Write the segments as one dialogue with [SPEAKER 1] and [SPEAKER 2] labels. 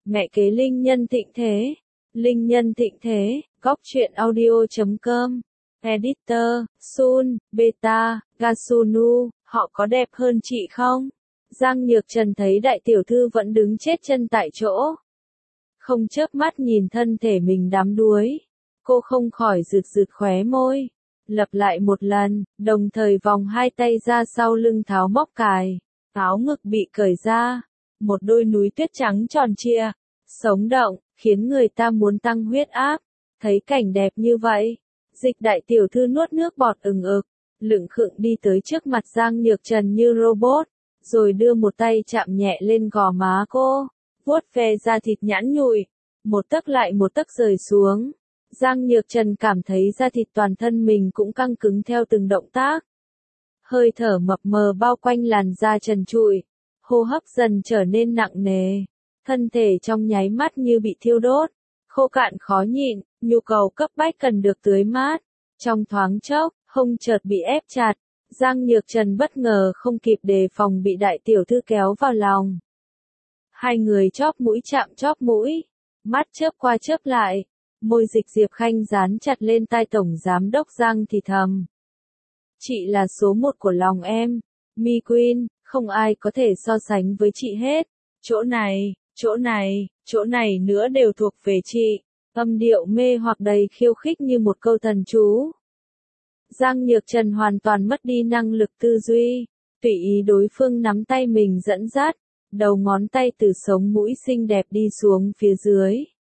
[SPEAKER 1] Mẹ kế linh nhân thịnh thế. Linh nhân thịnh thế, góc truyện audio.com. Editor, Sun, Beta, Gasunu, họ có đẹp hơn chị không? Giang Nhược Trần thấy đại tiểu thư vẫn đứng chết chân tại chỗ. Không chớp mắt nhìn thân thể mình đắm đuối. Cô không khỏi rực rực khóe môi. Lặp lại một lần, đồng thời vòng hai tay ra sau lưng tháo móc cài. Áo ngực bị cởi ra. Một đôi núi tuyết trắng tròn trịa, sống động, khiến người ta muốn tăng huyết áp. Thấy cảnh đẹp như vậy, Dịch đại tiểu thư nuốt nước bọt ừng ực, lững khựng đi tới trước mặt Giang Nhược Trần như robot, rồi đưa một tay chạm nhẹ lên gò má cô, vuốt ve da thịt nhẵn nhụi, một tấc lại một tấc rời xuống. Giang Nhược Trần cảm thấy da thịt toàn thân mình cũng căng cứng theo từng động tác. Hơi thở mập mờ bao quanh làn da trần trụi, hô hấp dần trở nên nặng nề, thân thể trong nháy mắt như bị thiêu đốt, khô cạn khó nhịn, nhu cầu cấp bách cần được tưới mát. Trong thoáng chốc, hông chợt bị ép chặt, Giang Nhược Trần bất ngờ không kịp đề phòng bị đại tiểu thư kéo vào lòng. Hai người chóp mũi chạm chóp mũi, mắt chớp qua chớp lại, môi Dịch Diệp Khanh dán chặt lên tai tổng giám đốc Giang thì thầm. Chị là số một của lòng em, Mi Queen, không ai có thể so sánh với chị hết. Chỗ này, chỗ này, chỗ này nữa đều thuộc về chị. Âm điệu mê hoặc đầy khiêu khích như một câu thần chú. Giang Nhược Trần hoàn toàn mất đi năng lực tư duy, tùy ý đối phương nắm tay mình dẫn dắt, đầu ngón tay từ sống mũi xinh đẹp đi xuống phía dưới.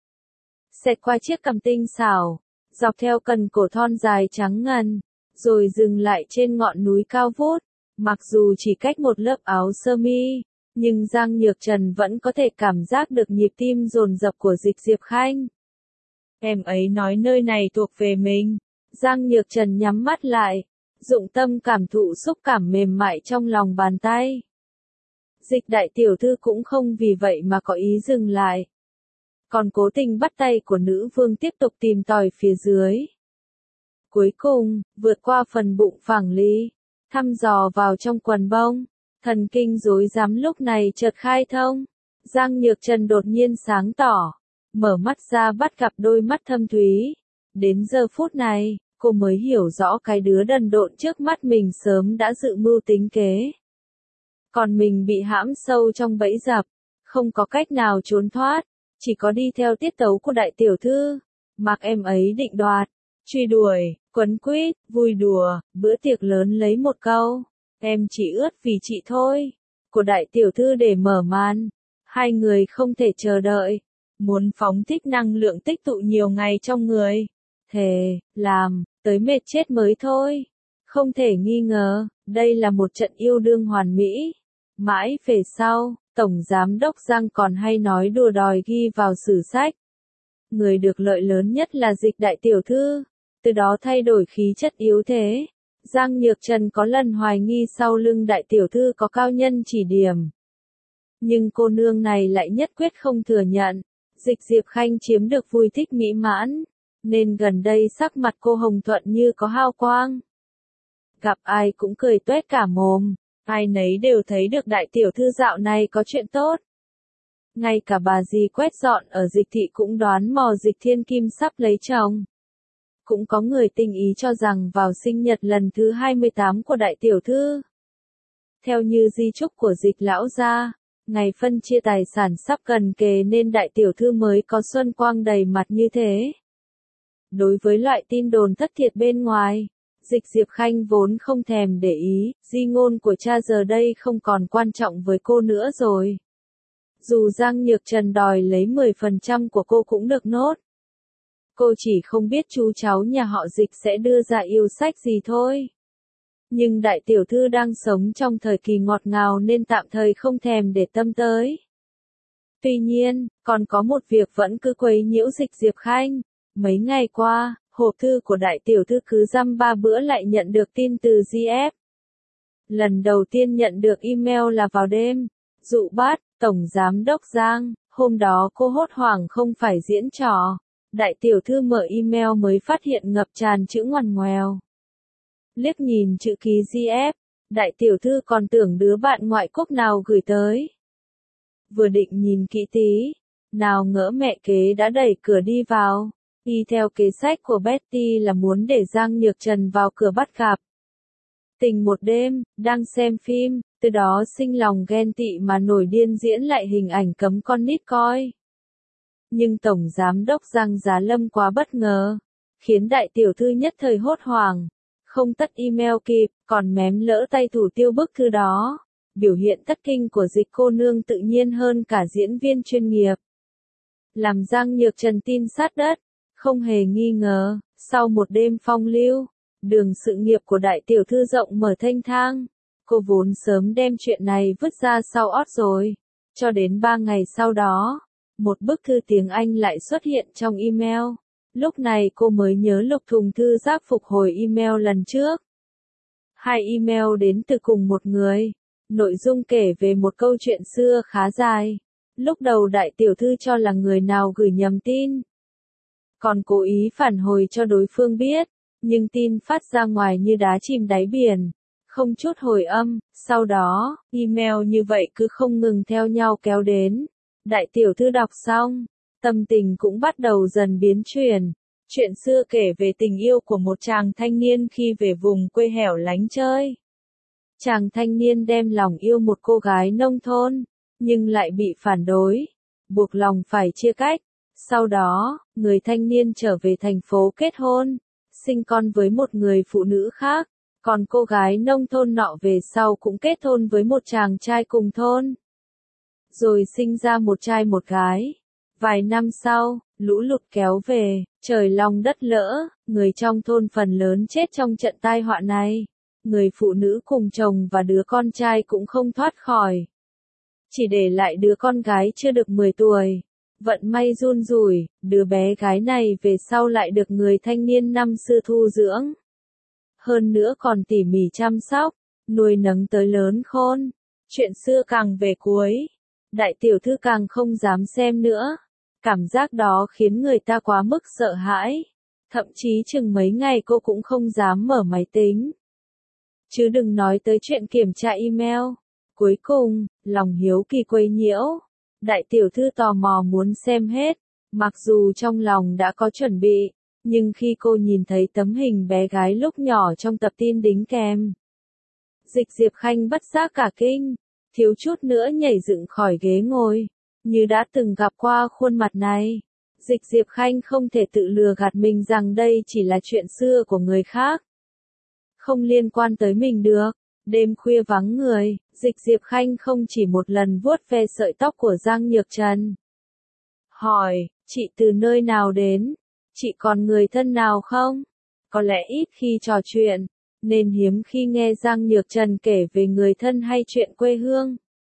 [SPEAKER 1] Xẹt qua chiếc cằm tinh xảo, dọc theo cần cổ thon dài trắng ngần, rồi dừng lại trên ngọn núi cao vút. Mặc dù chỉ cách một lớp áo sơ mi, nhưng Giang Nhược Trần vẫn có thể cảm giác được nhịp tim dồn dập của Dịch Diệp Khanh. Em ấy nói nơi này thuộc về mình. Giang Nhược Trần nhắm mắt lại, dụng tâm cảm thụ xúc cảm mềm mại trong lòng bàn tay. Dịch đại tiểu thư cũng không vì vậy mà có ý dừng lại, còn cố tình bắt tay của nữ vương tiếp tục tìm tòi phía dưới. Cuối cùng, vượt qua phần bụng phẳng lì, thăm dò vào trong quần bông, thần kinh rối rắm lúc này chợt khai thông. Giang Nhược Trần đột nhiên sáng tỏ, mở mắt ra bắt gặp đôi mắt thâm thúy. Đến giờ phút này, cô mới hiểu rõ cái đứa đần độn trước mắt mình sớm đã dự mưu tính kế. Còn mình bị hãm sâu trong bẫy dập, không có cách nào trốn thoát, chỉ có đi theo tiết tấu của đại tiểu thư, mặc em ấy định đoạt, truy đuổi, quấn quýt, vui đùa, bữa tiệc lớn lấy một câu, em chỉ ướt vì chị thôi, của đại tiểu thư để mở màn. Hai người không thể chờ đợi, muốn phóng thích năng lượng tích tụ nhiều ngày trong người. Thề, làm, tới mệt chết mới thôi. Không thể nghi ngờ, đây là một trận yêu đương hoàn mỹ. Mãi về sau, Tổng Giám đốc Giang còn hay nói đùa đòi ghi vào sử sách. Người được lợi lớn nhất là Dịch đại tiểu thư, từ đó thay đổi khí chất yếu thế. Giang Nhược Trần có lần hoài nghi sau lưng đại tiểu thư có cao nhân chỉ điểm. Nhưng cô nương này lại nhất quyết không thừa nhận. Dịch Diệp Khanh chiếm được vui thích mỹ mãn, nên gần đây sắc mặt cô hồng thuận như có hào quang. Gặp ai cũng cười tuét cả mồm, ai nấy đều thấy được đại tiểu thư dạo này có chuyện tốt. Ngay cả bà dì quét dọn ở Dịch thị cũng đoán mò Dịch Thiên Kim sắp lấy chồng. Cũng có người tinh ý cho rằng vào sinh nhật lần thứ 28 của đại tiểu thư, theo như di chúc của Dịch lão gia, ngày phân chia tài sản sắp gần kề nên đại tiểu thư mới có xuân quang đầy mặt như thế. Đối với loại tin đồn thất thiệt bên ngoài, Dịch Diệp Khanh vốn không thèm để ý, di ngôn của cha giờ đây không còn quan trọng với cô nữa rồi. Dù Giang Nhược Trần đòi lấy 10% của cô cũng được nốt. Cô chỉ không biết chú cháu nhà họ Dịch sẽ đưa ra yêu sách gì thôi. Nhưng đại tiểu thư đang sống trong thời kỳ ngọt ngào nên tạm thời không thèm để tâm tới. Tuy nhiên, còn có một việc vẫn cứ quấy nhiễu Dịch Diệp Khanh. Mấy ngày qua, hộp thư của đại tiểu thư cứ dăm ba bữa lại nhận được tin từ GF. Lần đầu tiên nhận được email là vào đêm. Dụ bát, Tổng Giám đốc Giang, hôm đó cô hốt hoảng không phải diễn trò. Đại tiểu thư mở email mới phát hiện ngập tràn chữ ngoằn ngoèo. Liếc nhìn chữ ký GF, đại tiểu thư còn tưởng đứa bạn ngoại quốc nào gửi tới. Vừa định nhìn kỹ tí, Nào ngỡ mẹ kế đã đẩy cửa đi vào. Y theo kế sách của Betty là muốn để Giang Nhược Trần vào cửa bắt gặp. Tình một đêm, đang xem phim, từ đó sinh lòng ghen tị mà nổi điên diễn lại hình ảnh cấm con nít coi. Nhưng Tổng Giám đốc Giang Giá Lâm quá bất ngờ, khiến đại tiểu thư nhất thời hốt hoảng, không tắt email kịp, còn mém lỡ tay thủ tiêu bức thư đó. Biểu hiện thất kinh của Dịch cô nương tự nhiên hơn cả diễn viên chuyên nghiệp. Làm Giang Nhược Trần tin sát đất, không hề nghi ngờ, sau một đêm phong lưu, đường sự nghiệp của đại tiểu thư rộng mở thênh thang. Cô vốn sớm đem chuyện này vứt ra sau ót rồi. Cho đến 3 ngày sau đó, một bức thư tiếng Anh lại xuất hiện trong email. Lúc này cô mới nhớ lục thùng thư giác phục hồi email lần trước. 2 email đến từ cùng một người. Nội dung kể về một câu chuyện xưa khá dài. Lúc đầu đại tiểu thư cho là người nào gửi nhầm tin. Còn cố ý phản hồi cho đối phương biết. Nhưng tin phát ra ngoài như đá chìm đáy biển. Không chút hồi âm. Sau đó, email như vậy cứ không ngừng theo nhau kéo đến. Đại tiểu thư đọc xong. Tâm tình cũng bắt đầu dần biến chuyển. Chuyện xưa kể về tình yêu của một chàng thanh niên khi về vùng quê hẻo lánh chơi. Chàng thanh niên đem lòng yêu một cô gái nông thôn, nhưng lại bị phản đối, buộc lòng phải chia cách. Sau đó, người thanh niên trở về thành phố kết hôn, sinh con với một người phụ nữ khác, còn cô gái nông thôn nọ về sau cũng kết hôn với một chàng trai cùng thôn. Rồi sinh ra một trai một gái. Vài năm sau, lũ lụt kéo về, trời long đất lỡ, người trong thôn phần lớn chết trong trận tai họa này. Người phụ nữ cùng chồng và đứa con trai cũng không thoát khỏi. Chỉ để lại đứa con gái chưa được 10 tuổi. Vận may run rủi, đứa bé gái này về sau lại được người thanh niên năm xưa thu dưỡng. Hơn nữa còn tỉ mỉ chăm sóc, nuôi nấng tới lớn khôn. Chuyện xưa càng về cuối, đại tiểu thư càng không dám xem nữa. Cảm giác đó khiến người ta quá mức sợ hãi. Thậm chí chừng mấy ngày cô cũng không dám mở máy tính. Chứ đừng nói tới chuyện kiểm tra email. Cuối cùng, lòng hiếu kỳ quấy nhiễu. Đại tiểu thư tò mò muốn xem hết. Mặc dù trong lòng đã có chuẩn bị, nhưng khi cô nhìn thấy tấm hình bé gái lúc nhỏ trong tập tin đính kèm, Dịch Diệp Khanh bất giác cả kinh, thiếu chút nữa nhảy dựng khỏi ghế ngồi. Như đã từng gặp qua khuôn mặt này, Dịch Diệp Khanh không thể tự lừa gạt mình rằng đây chỉ là chuyện xưa của người khác. Không liên quan tới mình được. Đêm khuya vắng người, Dịch Diệp Khanh không chỉ một lần vuốt ve sợi tóc của Giang Nhược Trần. Hỏi, chị từ nơi nào đến? Chị còn người thân nào không? Có lẽ ít khi trò chuyện, nên hiếm khi nghe Giang Nhược Trần kể về người thân hay chuyện quê hương.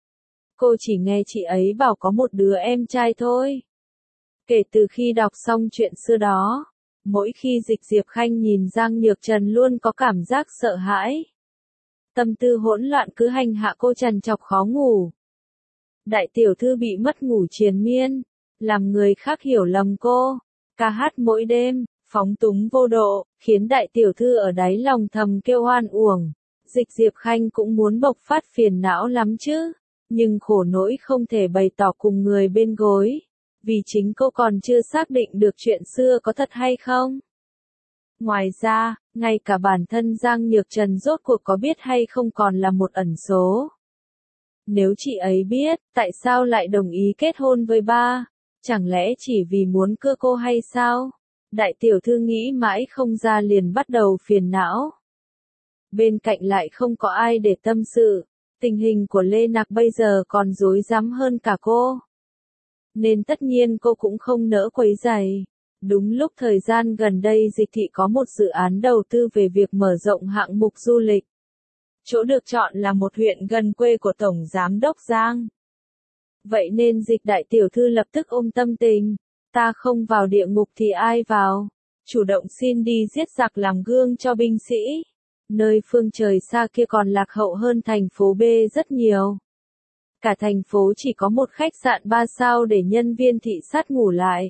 [SPEAKER 1] Cô chỉ nghe chị ấy bảo có một đứa em trai thôi. Kể từ khi đọc xong chuyện xưa đó, mỗi khi Dịch Diệp Khanh nhìn Giang Nhược Trần luôn có cảm giác sợ hãi. Tâm tư hỗn loạn cứ hành hạ cô trằn trọc khó ngủ. Đại tiểu thư bị mất ngủ triền miên, làm người khác hiểu lầm cô, ca hát mỗi đêm, phóng túng vô độ, khiến đại tiểu thư ở đáy lòng thầm kêu oan uổng. Dịch Diệp Khanh cũng muốn bộc phát phiền não lắm chứ, nhưng khổ nỗi không thể bày tỏ cùng người bên gối, vì chính cô còn chưa xác định được chuyện xưa có thật hay không. Ngoài ra, ngay cả bản thân Giang Nhược Trần rốt cuộc có biết hay không còn là một ẩn số. Nếu chị ấy biết, tại sao lại đồng ý kết hôn với ba? Chẳng lẽ chỉ vì muốn cưa cô hay sao? Đại tiểu thư nghĩ mãi không ra liền bắt đầu phiền não. Bên cạnh lại không có ai để tâm sự. Tình hình của Lê Nặc bây giờ còn rối rắm hơn cả cô. Nên tất nhiên cô cũng không nỡ quấy rầy. Đúng lúc thời gian gần đây Dịch thị có một dự án đầu tư về việc mở rộng hạng mục du lịch. Chỗ được chọn là một huyện gần quê của Tổng Giám đốc Giang. Vậy nên Dịch đại tiểu thư lập tức ôm tâm tình. Ta không vào địa ngục thì ai vào? Chủ động xin đi giết giặc làm gương cho binh sĩ. Nơi phương trời xa kia còn lạc hậu hơn thành phố B rất nhiều. Cả thành phố chỉ có một khách sạn 3 sao để nhân viên thị sát ngủ lại.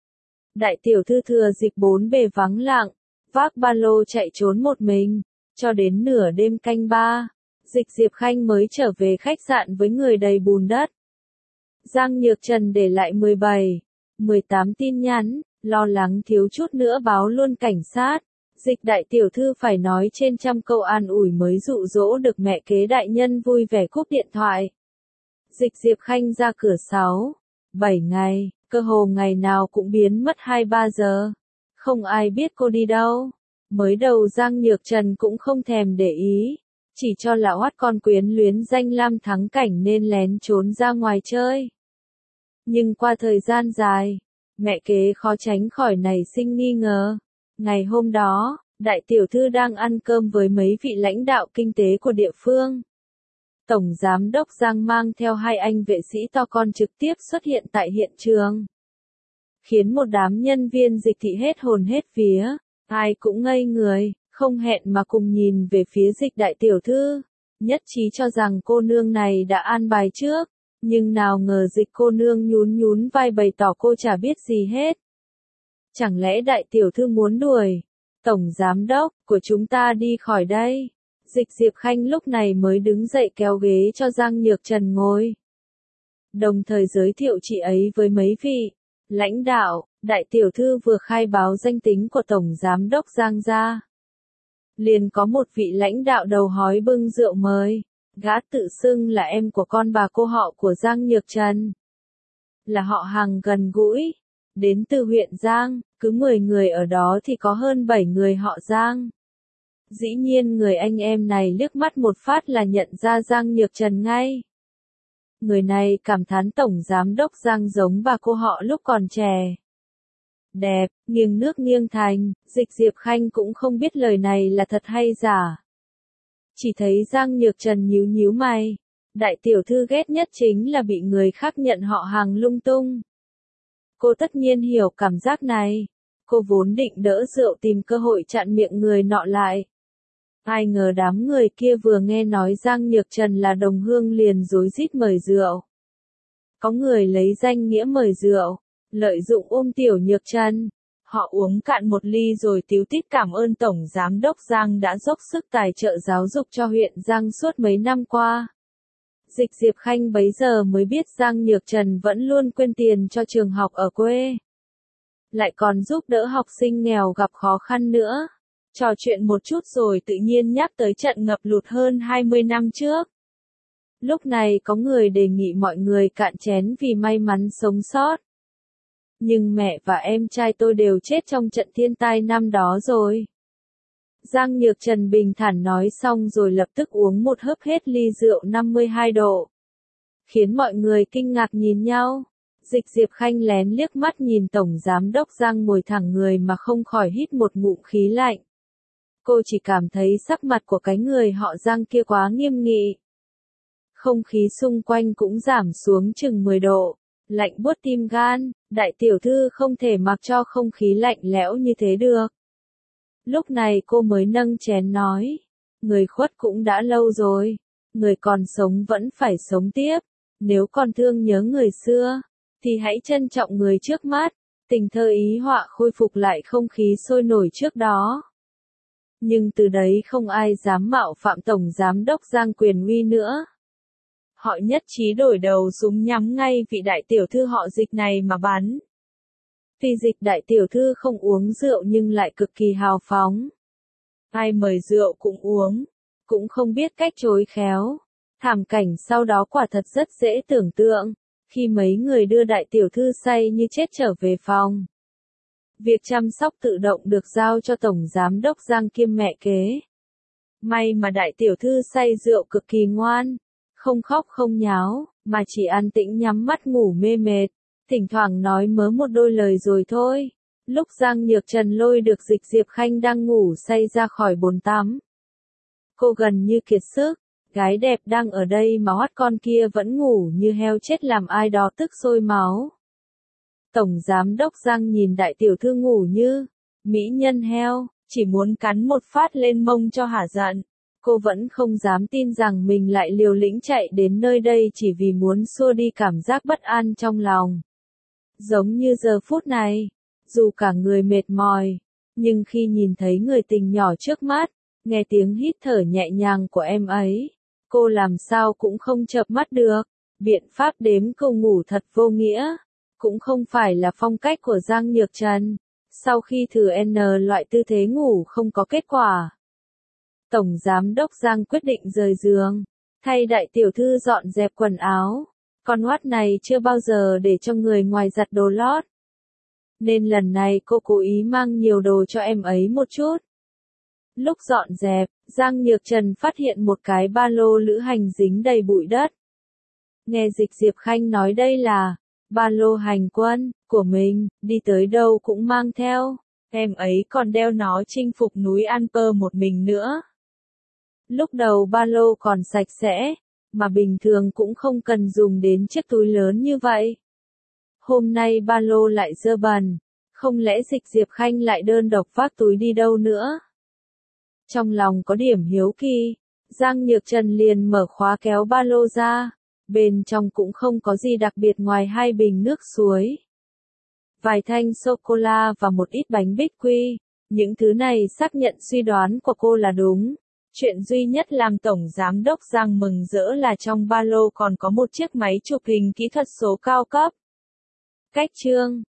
[SPEAKER 1] Đại tiểu thư thừa dịp bốn bề vắng lặng, vác ba lô chạy trốn một mình, cho đến nửa đêm canh 3, Dịch Diệp Khanh mới trở về khách sạn với người đầy bùn đất. Giang Nhược Trần để lại 17, 18 tin nhắn, lo lắng thiếu chút nữa báo luôn cảnh sát. Dịch đại tiểu thư phải nói trên trăm câu an ủi mới dụ dỗ được mẹ kế đại nhân vui vẻ cúp điện thoại. Dịch Diệp Khanh ra cửa 6, 7 ngày, cơ hồ ngày nào cũng biến mất 2-3 giờ. Không ai biết cô đi đâu. Mới đầu Giang Nhược Trần cũng không thèm để ý, chỉ cho là oát con quyến luyến danh lam thắng cảnh nên lén trốn ra ngoài chơi. Nhưng qua thời gian dài, mẹ kế khó tránh khỏi nảy sinh nghi ngờ. Ngày hôm đó, đại tiểu thư đang ăn cơm với mấy vị lãnh đạo kinh tế của địa phương. Tổng giám đốc Giang mang theo hai anh vệ sĩ to con trực tiếp xuất hiện tại hiện trường. Khiến một đám nhân viên dịch thị hết hồn hết vía, ai cũng ngây người, không hẹn mà cùng nhìn về phía dịch đại tiểu thư. Nhất trí cho rằng cô nương này đã an bài trước, nhưng nào ngờ dịch cô nương nhún nhún vai bày tỏ cô chả biết gì hết. Chẳng lẽ đại tiểu thư muốn đuổi tổng giám đốc của chúng ta đi khỏi đây? Dịch Diệp Khanh lúc này mới đứng dậy kéo ghế cho Giang Nhược Trần ngồi. Đồng thời giới thiệu chị ấy với mấy vị lãnh đạo. Đại tiểu thư vừa khai báo danh tính của tổng giám đốc Giang ra. Liền có một vị lãnh đạo đầu hói bưng rượu mời. Gã tự xưng là em của con bà cô họ của Giang Nhược Trần. Là họ hàng gần gũi. Đến từ huyện Giang, cứ 10 người ở đó thì có hơn 7 người họ Giang. Dĩ nhiên người anh em này liếc mắt một phát là nhận ra Giang Nhược Trần ngay. Người này cảm thán tổng giám đốc Giang giống bà cô họ lúc còn trẻ. Đẹp, nghiêng nước nghiêng thành, Dịch Diệp Khanh cũng không biết lời này là thật hay giả. Chỉ thấy Giang Nhược Trần nhíu nhíu mày. Đại tiểu thư ghét nhất chính là bị người khác nhận họ hàng lung tung. Cô tất nhiên hiểu cảm giác này. Cô vốn định đỡ rượu tìm cơ hội chặn miệng người nọ lại. Ai ngờ đám người kia vừa nghe nói Giang Nhược Trần là đồng hương liền rối rít mời rượu. Có người lấy danh nghĩa mời rượu, lợi dụng ôm tiểu Nhược Trần. Họ uống cạn một ly rồi tíu tít cảm ơn Tổng Giám đốc Giang đã dốc sức tài trợ giáo dục cho huyện Giang suốt mấy năm qua. Dịch Diệp Khanh bấy giờ mới biết Giang Nhược Trần vẫn luôn quyên tiền cho trường học ở quê. Lại còn giúp đỡ học sinh nghèo gặp khó khăn nữa. Trò chuyện một chút rồi tự nhiên nhắc tới trận ngập lụt hơn 20 năm trước. Lúc này có người đề nghị mọi người cạn chén vì may mắn sống sót. Nhưng mẹ và em trai tôi đều chết trong trận thiên tai năm đó rồi. Giang Nhược Trần bình thản nói xong rồi lập tức uống một hớp hết ly rượu 52 độ. Khiến mọi người kinh ngạc nhìn nhau. Dịch Diệp Khanh lén liếc mắt nhìn Tổng Giám đốc Giang ngồi thẳng người mà không khỏi hít một ngụm khí lạnh. Cô chỉ cảm thấy sắc mặt của cái người họ Giang kia quá nghiêm nghị. Không khí xung quanh cũng giảm xuống chừng 10 độ. Lạnh buốt tim gan, đại tiểu thư không thể mặc cho không khí lạnh lẽo như thế được. Lúc này cô mới nâng chén nói. Người khuất cũng đã lâu rồi. Người còn sống vẫn phải sống tiếp. Nếu còn thương nhớ người xưa, thì hãy trân trọng người trước mắt. Tình thơ ý họa khôi phục lại không khí sôi nổi trước đó. Nhưng từ đấy không ai dám mạo phạm Tổng Giám đốc Giang quyền uy nữa. Họ nhất trí đổi đầu súng nhắm ngay vị đại tiểu thư họ Dịch này mà bắn. Vì Dịch đại tiểu thư không uống rượu nhưng lại cực kỳ hào phóng. Ai mời rượu cũng uống, cũng không biết cách chối khéo. Thảm cảnh sau đó quả thật rất dễ tưởng tượng, khi mấy người đưa đại tiểu thư say như chết trở về phòng. Việc chăm sóc tự động được giao cho Tổng Giám đốc Giang kiêm mẹ kế. May mà đại tiểu thư say rượu cực kỳ ngoan, không khóc không nháo, mà chỉ an tĩnh nhắm mắt ngủ mê mệt, thỉnh thoảng nói mớ một đôi lời rồi thôi. Lúc Giang Nhược Trần lôi được Dịch Diệp Khanh đang ngủ say ra khỏi bồn tắm. Cô gần như kiệt sức, gái đẹp đang ở đây mà hoắt con kia vẫn ngủ như heo chết làm ai đó tức sôi máu. Tổng Giám đốc Giang nhìn đại tiểu thư ngủ như mỹ nhân heo, chỉ muốn cắn một phát lên mông cho hả giận. Cô vẫn không dám tin rằng mình lại liều lĩnh chạy đến nơi đây chỉ vì muốn xua đi cảm giác bất an trong lòng. Giống như giờ phút này, dù cả người mệt mỏi, nhưng khi nhìn thấy người tình nhỏ trước mắt, nghe tiếng hít thở nhẹ nhàng của em ấy, cô làm sao cũng không chợp mắt được. Biện pháp đếm câu ngủ thật vô nghĩa. Cũng không phải là phong cách của Giang Nhược Trần. Sau khi thử N loại tư thế ngủ không có kết quả, Tổng Giám đốc Giang quyết định rời giường, thay đại tiểu thư dọn dẹp quần áo. Con oát này chưa bao giờ để cho người ngoài giặt đồ lót. Nên lần này cô cố ý mang nhiều đồ cho em ấy một chút. Lúc dọn dẹp, Giang Nhược Trần phát hiện một cái ba lô lữ hành dính đầy bụi đất. Nghe Dịch Diệp Khanh nói đây là ba lô hành quân của mình, đi tới đâu cũng mang theo. Em ấy còn đeo nó chinh phục núi Alper một mình nữa. Lúc đầu ba lô còn sạch sẽ, mà bình thường cũng không cần dùng đến chiếc túi lớn như vậy. Hôm nay ba lô lại dơ bẩn, không lẽ Dịch Diệp Khanh lại đơn độc vác túi đi đâu nữa? Trong lòng có điểm hiếu kỳ, Giang Nhược Trần liền mở khóa kéo ba lô ra, bên trong cũng không có gì đặc biệt ngoài 2 bình nước suối, vài thanh sô-cô-la và một ít bánh bích quy. Những thứ này xác nhận suy đoán của cô là đúng. Chuyện duy nhất làm Tổng Giám đốc Giang mừng rỡ là trong ba lô còn có một chiếc máy chụp hình kỹ thuật số cao cấp. Cách chương